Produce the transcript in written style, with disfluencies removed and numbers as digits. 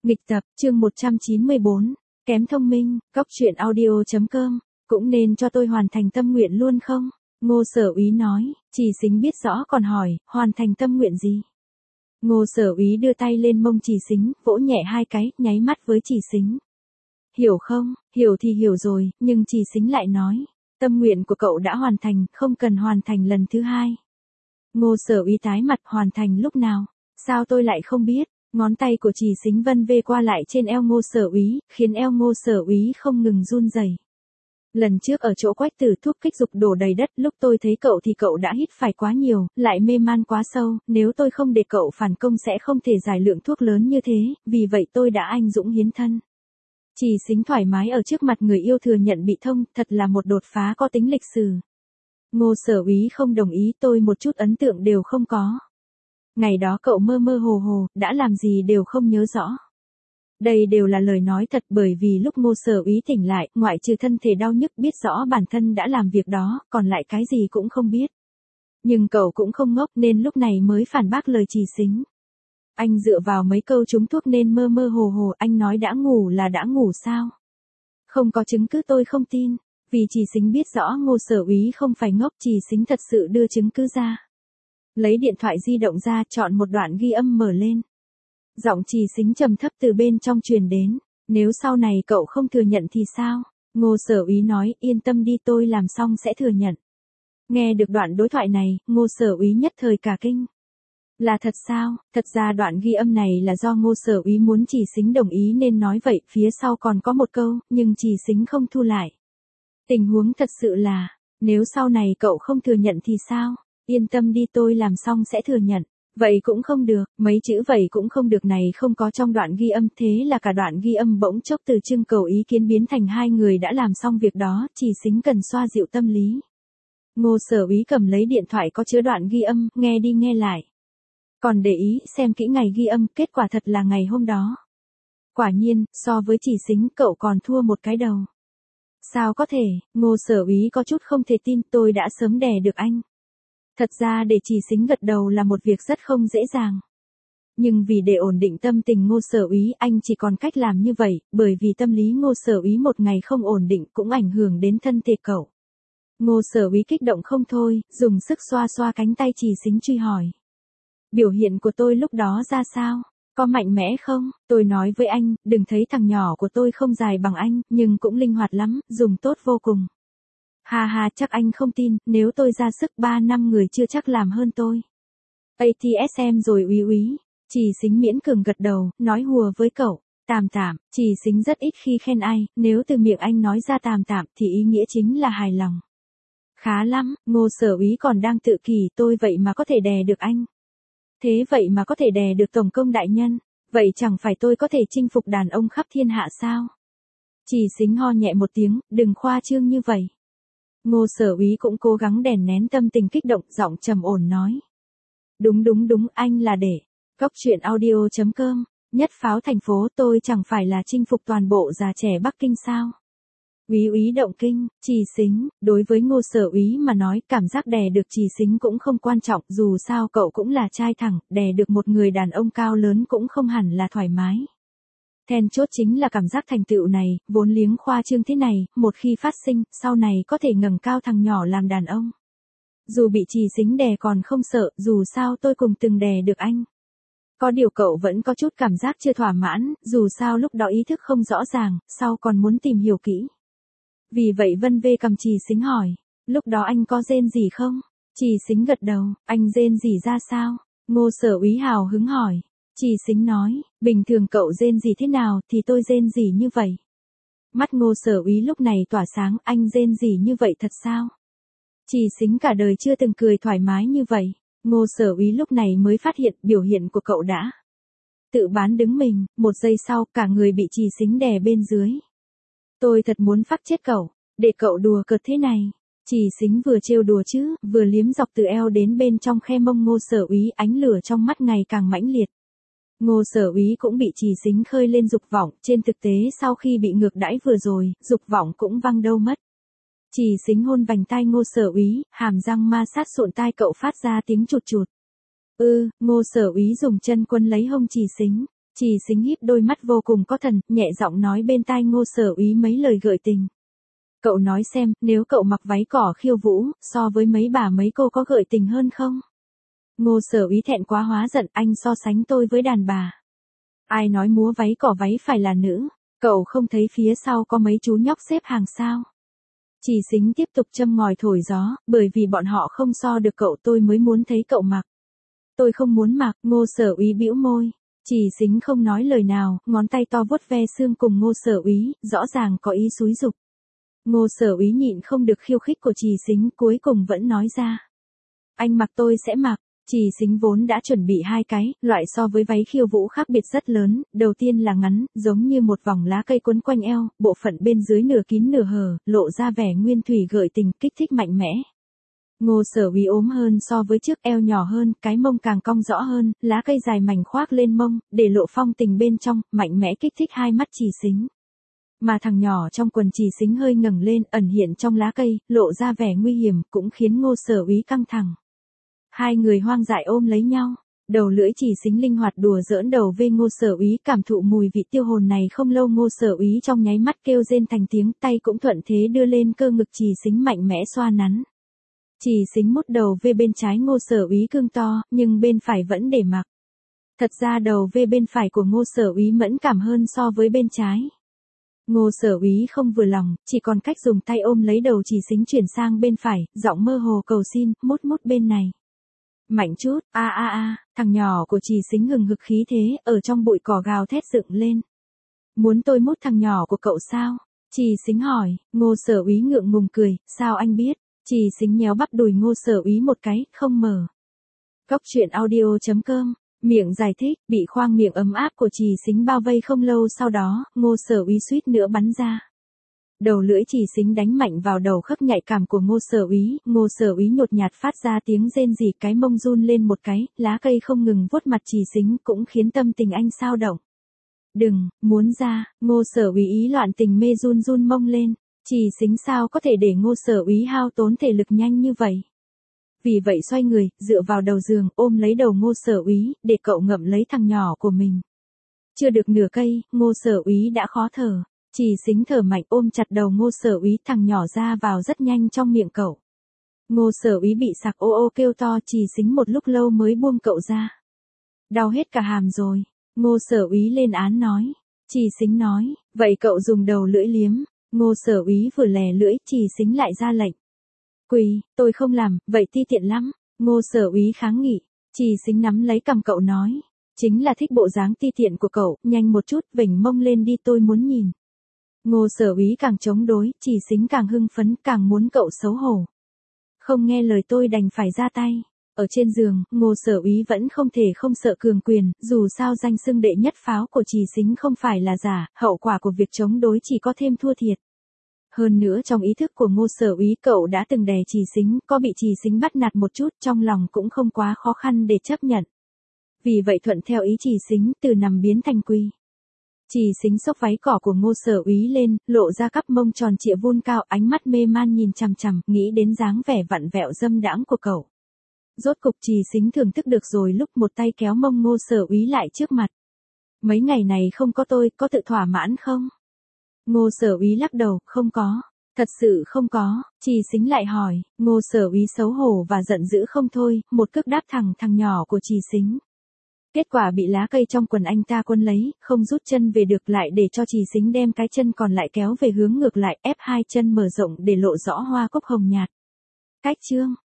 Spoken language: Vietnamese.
Nghịch tập, chương 194, kém thông minh, cóc truyện audio.com, cũng nên cho tôi hoàn thành tâm nguyện luôn không? Ngô Sở Úy nói, Trì Xính biết rõ còn hỏi, hoàn thành tâm nguyện gì? Ngô Sở Úy đưa tay lên mông Trì Xính, vỗ nhẹ hai cái, nháy mắt với Trì Xính. Hiểu không? Hiểu thì hiểu rồi, nhưng Trì Xính lại nói, tâm nguyện của cậu đã hoàn thành, không cần hoàn thành lần thứ hai. Ngô Sở Úy tái mặt, hoàn thành lúc nào? Sao tôi lại không biết? Ngón tay của Trì Xính vân vê qua lại trên eo Ngô Sở Úy, khiến eo Ngô Sở Úy không ngừng run rẩy. Lần trước ở chỗ Quách Tử thuốc kích dục đổ đầy đất, lúc tôi thấy cậu thì cậu đã hít phải quá nhiều, lại mê man quá sâu, nếu tôi không để cậu phản công sẽ không thể giải lượng thuốc lớn như thế, vì vậy tôi đã anh dũng hiến thân. Trì Xính thoải mái ở trước mặt người yêu thừa nhận bị thông, thật là một đột phá có tính lịch sử. Ngô Sở Úy không đồng ý, tôi một chút ấn tượng đều không có. Ngày đó cậu mơ mơ hồ hồ, đã làm gì đều không nhớ rõ. Đây đều là lời nói thật, bởi vì lúc Ngô Sở Úy tỉnh lại, ngoại trừ thân thể đau nhức biết rõ bản thân đã làm việc đó, còn lại cái gì cũng không biết. Nhưng cậu cũng không ngốc nên lúc này mới phản bác lời Trì Xính. Anh dựa vào mấy câu trúng thuốc nên mơ mơ hồ hồ, anh nói đã ngủ là đã ngủ sao? Không có chứng cứ tôi không tin. Vì Trì Xính biết rõ Ngô Sở Úy không phải ngốc, Trì Xính thật sự đưa chứng cứ ra. Lấy điện thoại di động ra, chọn một đoạn ghi âm mở lên. Giọng Trì Xính trầm thấp từ bên trong truyền đến. Nếu sau này cậu không thừa nhận thì sao? Ngô Sở Úy nói, yên tâm đi, tôi làm xong sẽ thừa nhận. Nghe được đoạn đối thoại này, Ngô Sở Úy nhất thời cả kinh. Là thật sao? Thật ra đoạn ghi âm này là do Ngô Sở Úy muốn Trì Xính đồng ý nên nói vậy, phía sau còn có một câu, nhưng Trì Xính không thu lại. Tình huống thật sự là, nếu sau này cậu không thừa nhận thì sao? Yên tâm đi, tôi làm xong sẽ thừa nhận. Vậy cũng không được, mấy chữ vậy cũng không được này không có trong đoạn ghi âm, thế là cả đoạn ghi âm bỗng chốc từ trưng cầu ý kiến biến thành hai người đã làm xong việc đó, Trì Xính cần xoa dịu tâm lý. Ngô Sở Úy cầm lấy điện thoại có chứa đoạn ghi âm, nghe đi nghe lại. Còn để ý xem kỹ ngày ghi âm, kết quả thật là ngày hôm đó. Quả nhiên, so với Trì Xính cậu còn thua một cái đầu. Sao có thể? Ngô Sở Úy có chút không thể tin, tôi đã sớm đè được anh. Thật ra để Trì Xính gật đầu là một việc rất không dễ dàng. Nhưng vì để ổn định tâm tình Ngô Sở Úy, anh chỉ còn cách làm như vậy, bởi vì tâm lý Ngô Sở Úy một ngày không ổn định cũng ảnh hưởng đến thân thể cậu. Ngô Sở Úy kích động không thôi, dùng sức xoa xoa cánh tay Trì Xính truy hỏi. Biểu hiện của tôi lúc đó ra sao? Có mạnh mẽ không? Tôi nói với anh, đừng thấy thằng nhỏ của tôi không dài bằng anh, nhưng cũng linh hoạt lắm, dùng tốt vô cùng. Ha ha, chắc anh không tin, nếu tôi ra sức 3 năm người chưa chắc làm hơn tôi. ATSM rồi Úy Úy. Trì Xính miễn cường gật đầu, nói hùa với cậu. Tạm tạm, Trì Xính rất ít khi khen ai, nếu từ miệng anh nói ra tạm tạm thì ý nghĩa chính là hài lòng. Khá lắm, Ngô Sở Úy còn đang tự kỷ, tôi vậy mà có thể đè được anh. Thế vậy mà có thể đè được Tổng công đại nhân, vậy chẳng phải tôi có thể chinh phục đàn ông khắp thiên hạ sao? Trì Xính ho nhẹ một tiếng, đừng khoa trương như vậy. Ngô Sở Úy cũng cố gắng đè nén tâm tình kích động, giọng trầm ổn nói. Đúng, anh là để. Cóc truyện audio.com, nhất pháo thành phố, tôi chẳng phải là chinh phục toàn bộ già trẻ Bắc Kinh sao? Úy Úy động kinh, Trì Xính, đối với Ngô Sở Úy mà nói, cảm giác đè được Trì Xính cũng không quan trọng, dù sao cậu cũng là trai thẳng, đè được một người đàn ông cao lớn cũng không hẳn là thoải mái. Then chốt chính là cảm giác thành tựu này, vốn liếng khoa trương thế này, một khi phát sinh, sau này có thể ngẩng cao thằng nhỏ làm đàn ông. Dù bị Trì Xính đè còn không sợ, dù sao tôi cùng từng đè được anh. Có điều cậu vẫn có chút cảm giác chưa thỏa mãn, dù sao lúc đó ý thức không rõ ràng, sau còn muốn tìm hiểu kỹ. Vì vậy vân vê cầm Trì Xính hỏi, lúc đó anh có rên gì không? Trì Xính gật đầu, anh rên gì ra sao? Ngô Sở Úy hào hứng hỏi. Trì Xính nói, bình thường cậu rên gì thế nào thì tôi rên gì như vậy. Mắt Ngô Sở Úy lúc này tỏa sáng, anh rên gì như vậy thật sao? Trì Xính cả đời chưa từng cười thoải mái như vậy. Ngô Sở Úy lúc này mới phát hiện biểu hiện của cậu đã tự bán đứng mình, một giây sau cả người bị Trì Xính đè bên dưới. Tôi thật muốn phát chết cậu, để cậu đùa cợt thế này. Trì Xính vừa trêu đùa chứ, vừa liếm dọc từ eo đến bên trong khe mông Ngô Sở Úy, ánh lửa trong mắt ngày càng mãnh liệt. Ngô Sở Úy cũng bị Trì Xính khơi lên dục vọng, trên thực tế sau khi bị ngược đãi vừa rồi, dục vọng cũng văng đâu mất. Trì Xính hôn vành tai Ngô Sở Úy, hàm răng ma sát sụn tai cậu phát ra tiếng chụt chụt. Ngô Sở Úy dùng chân quấn lấy hông Trì Xính. Trì Xính híp đôi mắt vô cùng có thần, nhẹ giọng nói bên tai Ngô Sở Úy mấy lời gợi tình. Cậu nói xem, nếu cậu mặc váy cỏ khiêu vũ, so với mấy bà mấy cô có gợi tình hơn không? Ngô Sở Úy thẹn quá hóa giận, anh so sánh tôi với đàn bà. Ai nói múa váy cỏ váy phải là nữ, cậu không thấy phía sau có mấy chú nhóc xếp hàng sao? Trì Xính tiếp tục châm ngòi thổi gió, bởi vì bọn họ không so được cậu tôi mới muốn thấy cậu mặc. Tôi không muốn mặc, Ngô Sở Úy bĩu môi. Trì Xính không nói lời nào, ngón tay to vuốt ve xương cùng Ngô Sở Úy, rõ ràng có ý xúi giục. Ngô Sở Úy nhịn không được khiêu khích của Trì Xính, cuối cùng vẫn nói ra. Anh mặc tôi sẽ mặc. Trì Xính vốn đã chuẩn bị hai cái, loại so với váy khiêu vũ khác biệt rất lớn, đầu tiên là ngắn, giống như một vòng lá cây quấn quanh eo, bộ phận bên dưới nửa kín nửa hở, lộ ra vẻ nguyên thủy gợi tình, kích thích mạnh mẽ. Ngô Sở Úy ốm hơn so với trước, eo nhỏ hơn, cái mông càng cong rõ hơn, lá cây dài mảnh khoác lên mông, để lộ phong tình bên trong, mạnh mẽ kích thích hai mắt Trì Xính. Mà thằng nhỏ trong quần Trì Xính hơi ngẩng lên, ẩn hiện trong lá cây, lộ ra vẻ nguy hiểm, cũng khiến Ngô Sở Úy căng thẳng. Hai người hoang dại ôm lấy nhau, đầu lưỡi Trì Xính linh hoạt đùa giỡn đầu về Ngô Sở Úy, cảm thụ mùi vị tiêu hồn này không lâu Ngô Sở Úy trong nháy mắt kêu rên thành tiếng, tay cũng thuận thế đưa lên cơ ngực Trì Xính mạnh mẽ xoa nắn. Trì Xính mút đầu về bên trái Ngô Sở Úy cương to, nhưng bên phải vẫn để mặc. Thật ra đầu về bên phải của Ngô Sở Úy mẫn cảm hơn so với bên trái. Ngô Sở Úy không vừa lòng, chỉ còn cách dùng tay ôm lấy đầu Trì Xính chuyển sang bên phải, giọng mơ hồ cầu xin, mút mút bên này. Mạnh chút, thằng nhỏ của Trì Xính hừng hực khí thế, ở trong bụi cỏ gào thét dựng lên. Muốn tôi mút thằng nhỏ của cậu sao? Trì Xính hỏi, Ngô Sở Úy ngượng ngùng cười, sao anh biết? Trì Xính nhéo bắp đùi Ngô Sở Úy một cái, không mở. Cóc truyện audio.com, miệng giải thích, bị khoang miệng ấm áp của Trì Xính bao vây không lâu sau đó, Ngô Sở Úy suýt nữa bắn ra. Đầu lưỡi Trì Xính đánh mạnh vào đầu khớp nhạy cảm của Ngô Sở Úy, Ngô Sở Úy nhột nhạt phát ra tiếng rên rỉ, cái mông run lên một cái, lá cây không ngừng vuốt mặt Trì Xính cũng khiến tâm tình anh xao động. Đừng, muốn ra, Ngô Sở Úy ý loạn tình mê run run mông lên, Trì Xính sao có thể để Ngô Sở Úy hao tốn thể lực nhanh như vậy. Vì vậy xoay người, dựa vào đầu giường, ôm lấy đầu Ngô Sở Úy, để cậu ngậm lấy thằng nhỏ của mình. Chưa được nửa cây, Ngô Sở Úy đã khó thở. Trì Xính thở mạnh ôm chặt đầu Ngô Sở Úy, thằng nhỏ ra vào rất nhanh trong miệng cậu. Ngô Sở Úy bị sặc ô ô kêu to, Trì Xính một lúc lâu mới buông cậu ra. Đau hết cả hàm rồi, Ngô Sở Úy lên án nói. Trì Xính nói, vậy cậu dùng đầu lưỡi liếm. Ngô Sở Úy vừa lè lưỡi, Trì Xính lại ra lệnh. Quỳ, tôi không làm, vậy ti tiện lắm. Ngô Sở Úy kháng nghị. Trì Xính nắm lấy cằm cậu nói. Chính là thích bộ dáng ti tiện của cậu, nhanh một chút, vểnh mông lên đi tôi muốn nhìn. Ngô Sở Úy càng chống đối, Trì Xính càng hưng phấn, càng muốn cậu xấu hổ. Không nghe lời tôi đành phải ra tay. Ở trên giường, Ngô Sở Úy vẫn không thể không sợ cường quyền, dù sao danh xưng đệ nhất pháo của Trì Xính không phải là giả, hậu quả của việc chống đối chỉ có thêm thua thiệt. Hơn nữa trong ý thức của Ngô Sở Úy cậu đã từng đè Trì Xính, có bị Trì Xính bắt nạt một chút, trong lòng cũng không quá khó khăn để chấp nhận. Vì vậy thuận theo ý Trì Xính, từ nằm biến thành quỳ. Trì Xính xốc váy cỏ của Ngô Sở Úy lên, lộ ra cắp mông tròn trịa vun cao, ánh mắt mê man nhìn chằm chằm, nghĩ đến dáng vẻ vặn vẹo dâm đãng của cậu. Rốt cục Trì Xính thưởng thức được rồi, lúc một tay kéo mông Ngô Sở Úy lại trước mặt. Mấy ngày này không có tôi, có tự thỏa mãn không? Ngô Sở Úy lắc đầu, không có. Thật sự không có. Trì Xính lại hỏi, Ngô Sở Úy xấu hổ và giận dữ không thôi, một cước đáp thằng nhỏ của Trì Xính. Kết quả bị lá cây trong quần anh ta quấn lấy, không rút chân về được, lại để cho Trì Xính đem cái chân còn lại kéo về hướng ngược lại, ép hai chân mở rộng để lộ rõ hoa cúc hồng nhạt. Cách chương